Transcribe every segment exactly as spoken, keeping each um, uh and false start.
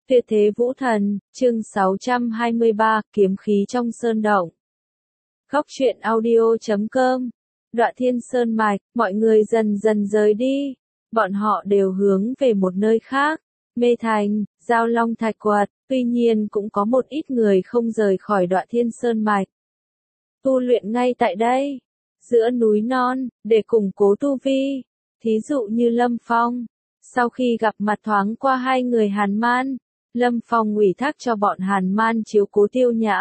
Tuyệt thế vũ thần, chương sáu trăm hai mươi ba, kiếm khí trong sơn động. Góc truyện audio chấm com. Đoạn Thiên Sơn Mạch, mọi người dần dần rời đi. Bọn họ đều hướng về một nơi khác. Mê Thành, Giao Long Thạch Quật, tuy nhiên cũng có một ít người không rời khỏi Đoạn Thiên Sơn Mạch. Tu luyện ngay tại đây, giữa núi non, để củng cố tu vi. Thí dụ như Lâm Phong. Sau khi gặp mặt thoáng qua hai người Hàn Man, Lâm Phong ủy thác cho bọn Hàn Man chiếu cố Tiêu Nhã.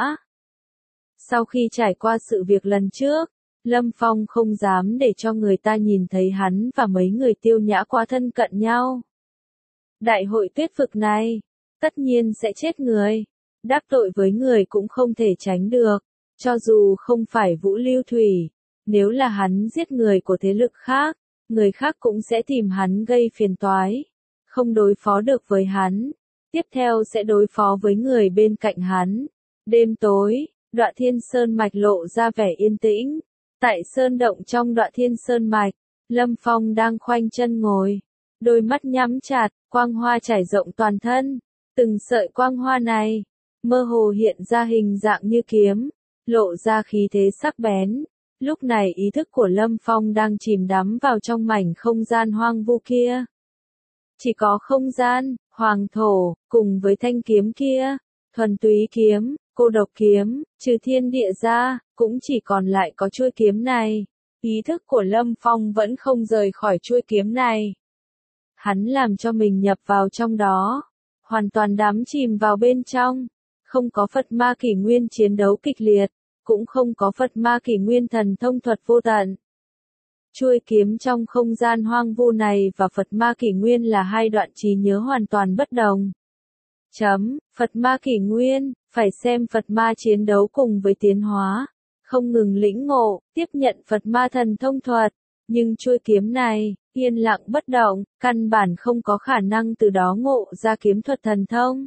Sau khi trải qua sự việc lần trước, Lâm Phong không dám để cho người ta nhìn thấy hắn và mấy người Tiêu Nhã quá thân cận nhau. Đại hội tuyết vực này, tất nhiên sẽ chết người. Đắc tội với người cũng không thể tránh được, cho dù không phải Vũ Lưu Thủy. Nếu là hắn giết người của thế lực khác, người khác cũng sẽ tìm hắn gây phiền toái. Không đối phó được với hắn, tiếp theo sẽ đối phó với người bên cạnh hắn. Đêm tối, Đoạn Thiên Sơn Mạch lộ ra vẻ yên tĩnh. Tại sơn động trong Đoạn Thiên Sơn Mạch, Lâm Phong đang khoanh chân ngồi. Đôi mắt nhắm chặt, quang hoa trải rộng toàn thân. Từng sợi quang hoa này, mơ hồ hiện ra hình dạng như kiếm, lộ ra khí thế sắc bén. Lúc này ý thức của Lâm Phong đang chìm đắm vào trong mảnh không gian hoang vu kia. Chỉ có không gian, hoàng thổ, cùng với thanh kiếm kia, thuần túy kiếm, cô độc kiếm, trừ thiên địa ra, cũng chỉ còn lại có chuôi kiếm này. Ý thức của Lâm Phong vẫn không rời khỏi chuôi kiếm này. Hắn làm cho mình nhập vào trong đó, hoàn toàn đắm chìm vào bên trong. Không có Phật Ma Kỷ Nguyên chiến đấu kịch liệt, cũng không có Phật Ma Kỷ Nguyên thần thông thuật vô tận. Chuôi kiếm trong không gian hoang vu này và Phật Ma Kỷ Nguyên là hai đoạn trí nhớ hoàn toàn bất đồng. Chấm, Phật Ma Kỷ Nguyên, phải xem Phật Ma chiến đấu cùng với tiến hóa, không ngừng lĩnh ngộ, tiếp nhận Phật Ma thần thông thuật. Nhưng chuôi kiếm này, yên lặng bất động, căn bản không có khả năng từ đó ngộ ra kiếm thuật thần thông.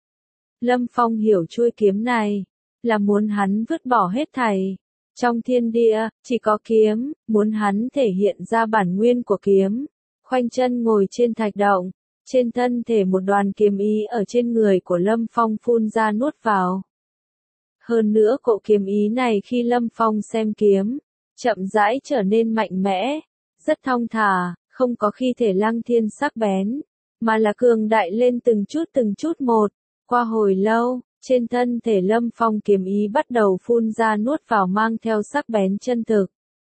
Lâm Phong hiểu chuôi kiếm này, là muốn hắn vứt bỏ hết thảy. Trong thiên địa, chỉ có kiếm, muốn hắn thể hiện ra bản nguyên của kiếm. Khoanh chân ngồi trên thạch động, trên thân thể một đoàn kiếm ý ở trên người của Lâm Phong phun ra nuốt vào. Hơn nữa cỗ kiếm ý này khi Lâm Phong xem kiếm, chậm rãi trở nên mạnh mẽ, rất thong thả, không có khi thể lăng thiên sắc bén, mà là cường đại lên từng chút từng chút một. Qua hồi lâu, trên thân thể Lâm Phong kiếm ý bắt đầu phun ra nuốt vào mang theo sắc bén chân thực.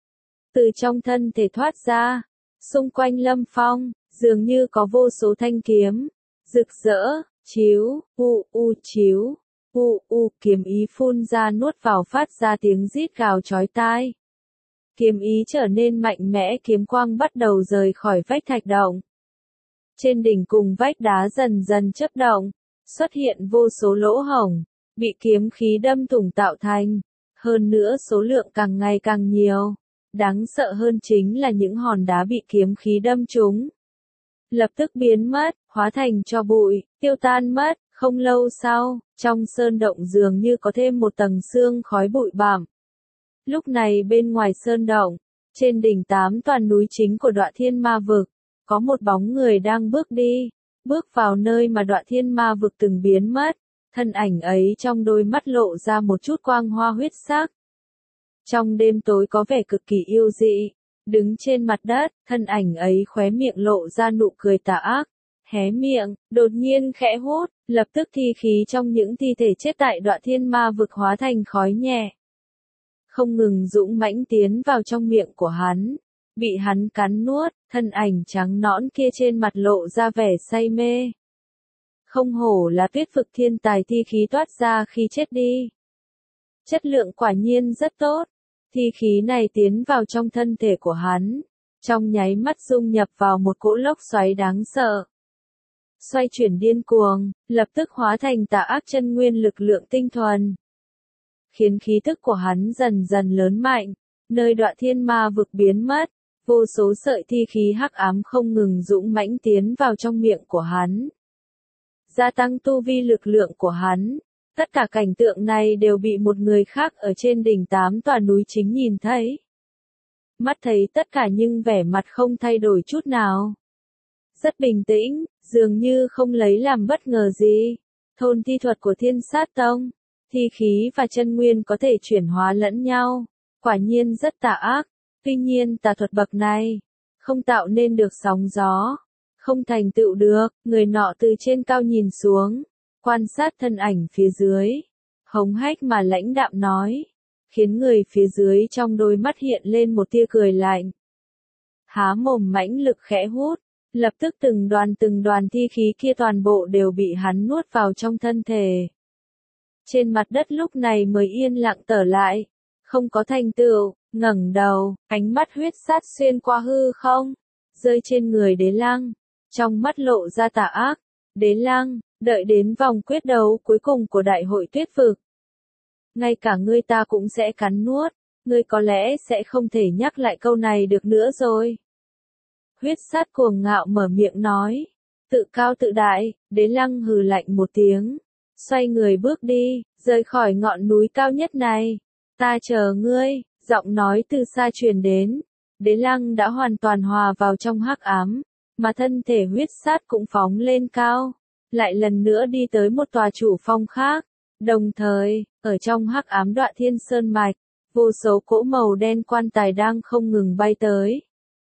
Từ trong thân thể thoát ra, xung quanh Lâm Phong, dường như có vô số thanh kiếm, rực rỡ, chiếu, u u chiếu, u u kiếm ý phun ra nuốt vào phát ra tiếng rít gào chói tai. Kiếm ý trở nên mạnh mẽ, kiếm quang bắt đầu rời khỏi vách thạch động. Trên đỉnh cùng vách đá dần dần chớp động, xuất hiện vô số lỗ hổng, bị kiếm khí đâm thủng tạo thành. Hơn nữa số lượng càng ngày càng nhiều. Đáng sợ hơn chính là những hòn đá bị kiếm khí đâm trúng. Lập tức biến mất, hóa thành tro bụi, tiêu tan mất. Không lâu sau, trong sơn động dường như có thêm một tầng sương khói bụi bặm. Lúc này bên ngoài sơn động, trên đỉnh tám tòa núi chính của Đoạn Thiên Ma Vực, có một bóng người đang bước đi, bước vào nơi mà Đoạn Thiên Ma Vực từng biến mất. Thân ảnh ấy trong đôi mắt lộ ra một chút quang hoa huyết sắc. Trong đêm tối có vẻ cực kỳ yêu dị, đứng trên mặt đất, thân ảnh ấy khóe miệng lộ ra nụ cười tà ác. Hé miệng, đột nhiên khẽ hút, lập tức thi khí trong những thi thể chết tại Đoạn Thiên Ma Vực hóa thành khói nhẹ. Không ngừng dũng mãnh tiến vào trong miệng của hắn, bị hắn cắn nuốt, thân ảnh trắng nõn kia trên mặt lộ ra vẻ say mê. Không hổ là tuyết vực thiên tài, thi khí toát ra khi chết đi. Chất lượng quả nhiên rất tốt, thi khí này tiến vào trong thân thể của hắn, trong nháy mắt dung nhập vào một cỗ lốc xoáy đáng sợ. Xoay chuyển điên cuồng, lập tức hóa thành tà ác chân nguyên lực lượng tinh thuần. Khiến khí tức của hắn dần dần lớn mạnh, nơi Đoạn Thiên Ma Vực biến mất, vô số sợi thi khí hắc ám không ngừng dũng mãnh tiến vào trong miệng của hắn. Gia tăng tu vi lực lượng của hắn, tất cả cảnh tượng này đều bị một người khác ở trên đỉnh tám tòa núi chính nhìn thấy. Mắt thấy tất cả nhưng vẻ mặt không thay đổi chút nào. rất bình tĩnh, dường như không lấy làm bất ngờ gì. Thôn thi thuật của Thiên Sát Tông, thi khí và chân nguyên có thể chuyển hóa lẫn nhau, quả nhiên rất tà ác. Tuy nhiên tà thuật bậc này, không tạo nên được sóng gió, không thành tựu được. Người nọ từ trên cao nhìn xuống, quan sát thân ảnh phía dưới, hống hách mà lãnh đạm nói, khiến người phía dưới trong đôi mắt hiện lên một tia cười lạnh. Há mồm mãnh lực khẽ hút, lập tức từng đoàn từng đoàn thi khí kia toàn bộ đều bị hắn nuốt vào trong thân thể. Trên mặt đất lúc này mới yên lặng trở lại, không có thành tựu. Ngẩng đầu, ánh mắt huyết sát xuyên qua hư không, rơi trên người Đế Lăng, trong mắt lộ ra tà ác. Đế Lăng, đợi đến vòng quyết đấu cuối cùng của đại hội tuyết vực, ngay cả ngươi ta cũng sẽ cắn nuốt, ngươi có lẽ sẽ không thể nhắc lại câu này được nữa rồi. Huyết sát cuồng ngạo mở miệng nói, tự cao tự đại. Đế Lăng hừ lạnh một tiếng, xoay người bước đi, rời khỏi ngọn núi cao nhất này. Ta chờ ngươi. Giọng nói từ xa truyền đến, Đế Lăng đã hoàn toàn hòa vào trong hắc ám, mà thân thể huyết sát cũng phóng lên cao, lại lần nữa đi tới một tòa chủ phong khác. Đồng thời, ở trong hắc ám Đoạn Thiên Sơn mạch, vô số cỗ màu đen quan tài đang không ngừng bay tới.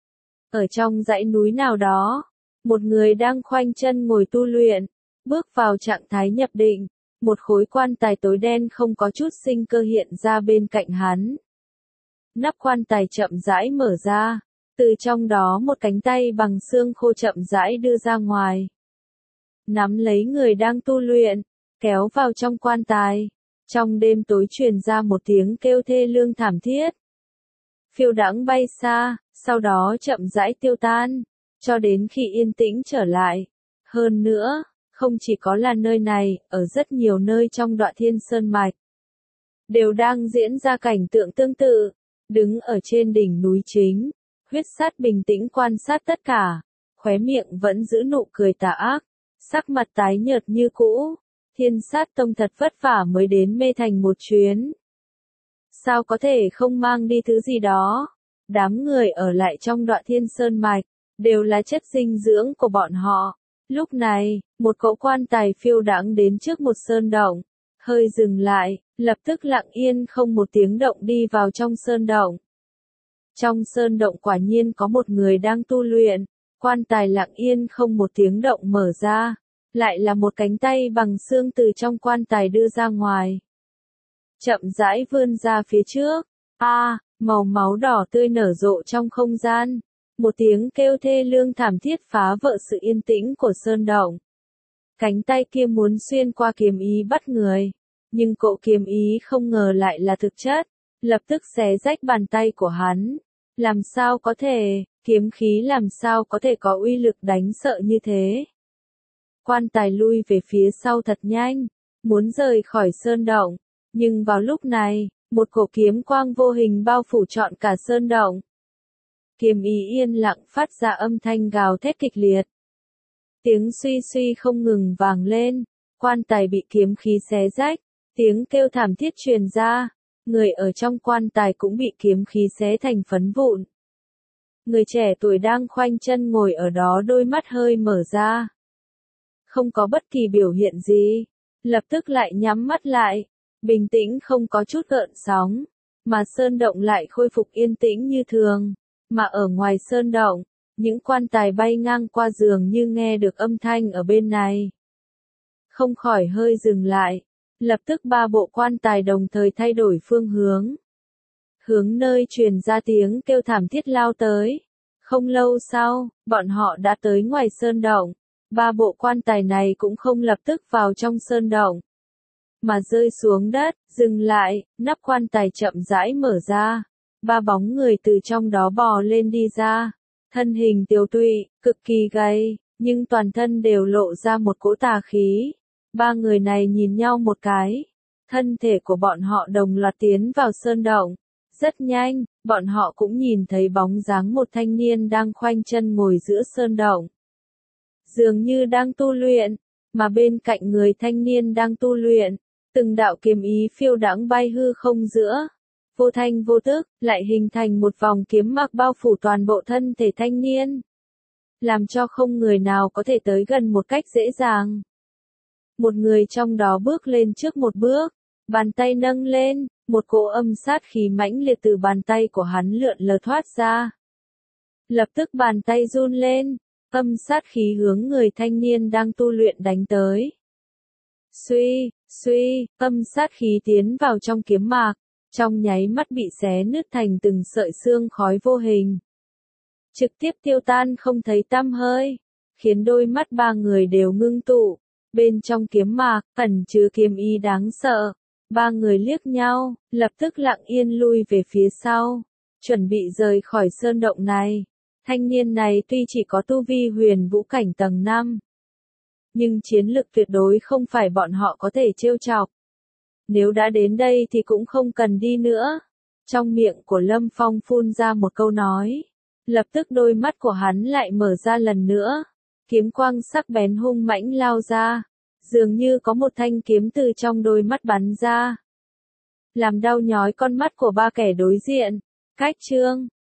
Ở trong dãy núi nào đó, một người đang khoanh chân ngồi tu luyện, bước vào trạng thái nhập định, một khối quan tài tối đen không có chút sinh cơ hiện ra bên cạnh hắn. Nắp quan tài chậm rãi mở ra, từ trong đó một cánh tay bằng xương khô chậm rãi đưa ra ngoài. Nắm lấy người đang tu luyện, kéo vào trong quan tài. Trong đêm tối truyền ra một tiếng kêu thê lương thảm thiết. Phiêu đãng bay xa, sau đó chậm rãi tiêu tan, cho đến khi yên tĩnh trở lại. Hơn nữa, không chỉ có là nơi này, ở rất nhiều nơi trong Đoạn Thiên Sơn mạch, đều đang diễn ra cảnh tượng tương tự. Đứng ở trên đỉnh núi chính, huyết sát bình tĩnh quan sát tất cả, khóe miệng vẫn giữ nụ cười tà ác, sắc mặt tái nhợt như cũ. Thiên Sát Tông thật vất vả mới đến Mê Thành một chuyến. Sao có thể không mang đi thứ gì đó? Đám người ở lại trong Đoạn Thiên Sơn mạch, đều là chất dinh dưỡng của bọn họ. Lúc này, một cỗ quan tài phiêu đãng đến trước một sơn động, hơi dừng lại, lập tức lặng yên không một tiếng động đi vào trong sơn động. Trong sơn động quả nhiên có một người đang tu luyện, quan tài lặng yên không một tiếng động mở ra, lại là một cánh tay bằng xương từ trong quan tài đưa ra ngoài. Chậm rãi vươn ra phía trước, a, à, màu máu đỏ tươi nở rộ trong không gian, một tiếng kêu thê lương thảm thiết phá vỡ sự yên tĩnh của sơn động. Cánh tay kia muốn xuyên qua kiếm ý bắt người, nhưng cỗ kiếm ý không ngờ lại là thực chất, lập tức xé rách bàn tay của hắn. Làm sao có thể, kiếm khí làm sao có thể có uy lực đáng sợ như thế? Quan tài lui về phía sau thật nhanh, muốn rời khỏi sơn động, nhưng vào lúc này, một cổ kiếm quang vô hình bao phủ trọn cả sơn động. Kiếm ý yên lặng phát ra âm thanh gào thét kịch liệt. Tiếng suy suy không ngừng vang lên, quan tài bị kiếm khí xé rách, tiếng kêu thảm thiết truyền ra, người ở trong quan tài cũng bị kiếm khí xé thành phấn vụn. Người trẻ tuổi đang khoanh chân ngồi ở đó đôi mắt hơi mở ra. Không có bất kỳ biểu hiện gì, lập tức lại nhắm mắt lại, bình tĩnh không có chút gợn sóng, mà sơn động lại khôi phục yên tĩnh như thường, mà ở ngoài sơn động, những quan tài bay ngang qua dường như nghe được âm thanh ở bên này. Không khỏi hơi dừng lại, lập tức ba bộ quan tài đồng thời thay đổi phương hướng. Hướng nơi truyền ra tiếng kêu thảm thiết lao tới. Không lâu sau, bọn họ đã tới ngoài sơn động. Ba bộ quan tài này cũng không lập tức vào trong sơn động, mà rơi xuống đất, dừng lại, nắp quan tài chậm rãi mở ra. Ba bóng người từ trong đó bò lên đi ra. Thân hình tiều tụy, cực kỳ gầy, nhưng toàn thân đều lộ ra một cỗ tà khí. Ba người này nhìn nhau một cái. Thân thể của bọn họ đồng loạt tiến vào sơn động. Rất nhanh, bọn họ cũng nhìn thấy bóng dáng một thanh niên đang khoanh chân ngồi giữa sơn động. Dường như đang tu luyện, mà bên cạnh người thanh niên đang tu luyện, từng đạo kiếm ý phiêu đãng bay hư không giữa. Vô thanh vô tức, lại hình thành một vòng kiếm mặc bao phủ toàn bộ thân thể thanh niên. làm cho không người nào có thể tới gần một cách dễ dàng. Một người trong đó bước lên trước một bước, bàn tay nâng lên, một cỗ âm sát khí mãnh liệt từ bàn tay của hắn lượn lờ thoát ra. Lập tức bàn tay run lên, âm sát khí hướng người thanh niên đang tu luyện đánh tới. Suy, suy, âm sát khí tiến vào trong kiếm mạc, trong nháy mắt bị xé nứt thành từng sợi xương khói vô hình. Trực tiếp tiêu tan không thấy tăm hơi, khiến đôi mắt ba người đều ngưng tụ. Bên trong kiếm mạc, ẩn chứa kiếm ý đáng sợ. Ba người liếc nhau, lập tức lặng yên lui về phía sau, chuẩn bị rời khỏi sơn động này. Thanh niên này tuy chỉ có tu vi huyền vũ cảnh tầng năm, nhưng chiến lực tuyệt đối không phải bọn họ có thể trêu chọc. Nếu đã đến đây thì cũng không cần đi nữa. Trong miệng của Lâm Phong phun ra một câu nói. Lập tức đôi mắt của hắn lại mở ra lần nữa. Kiếm quang sắc bén hung mãnh lao ra. Dường như có một thanh kiếm từ trong đôi mắt bắn ra. Làm đau nhói con mắt của ba kẻ đối diện. Cách chương.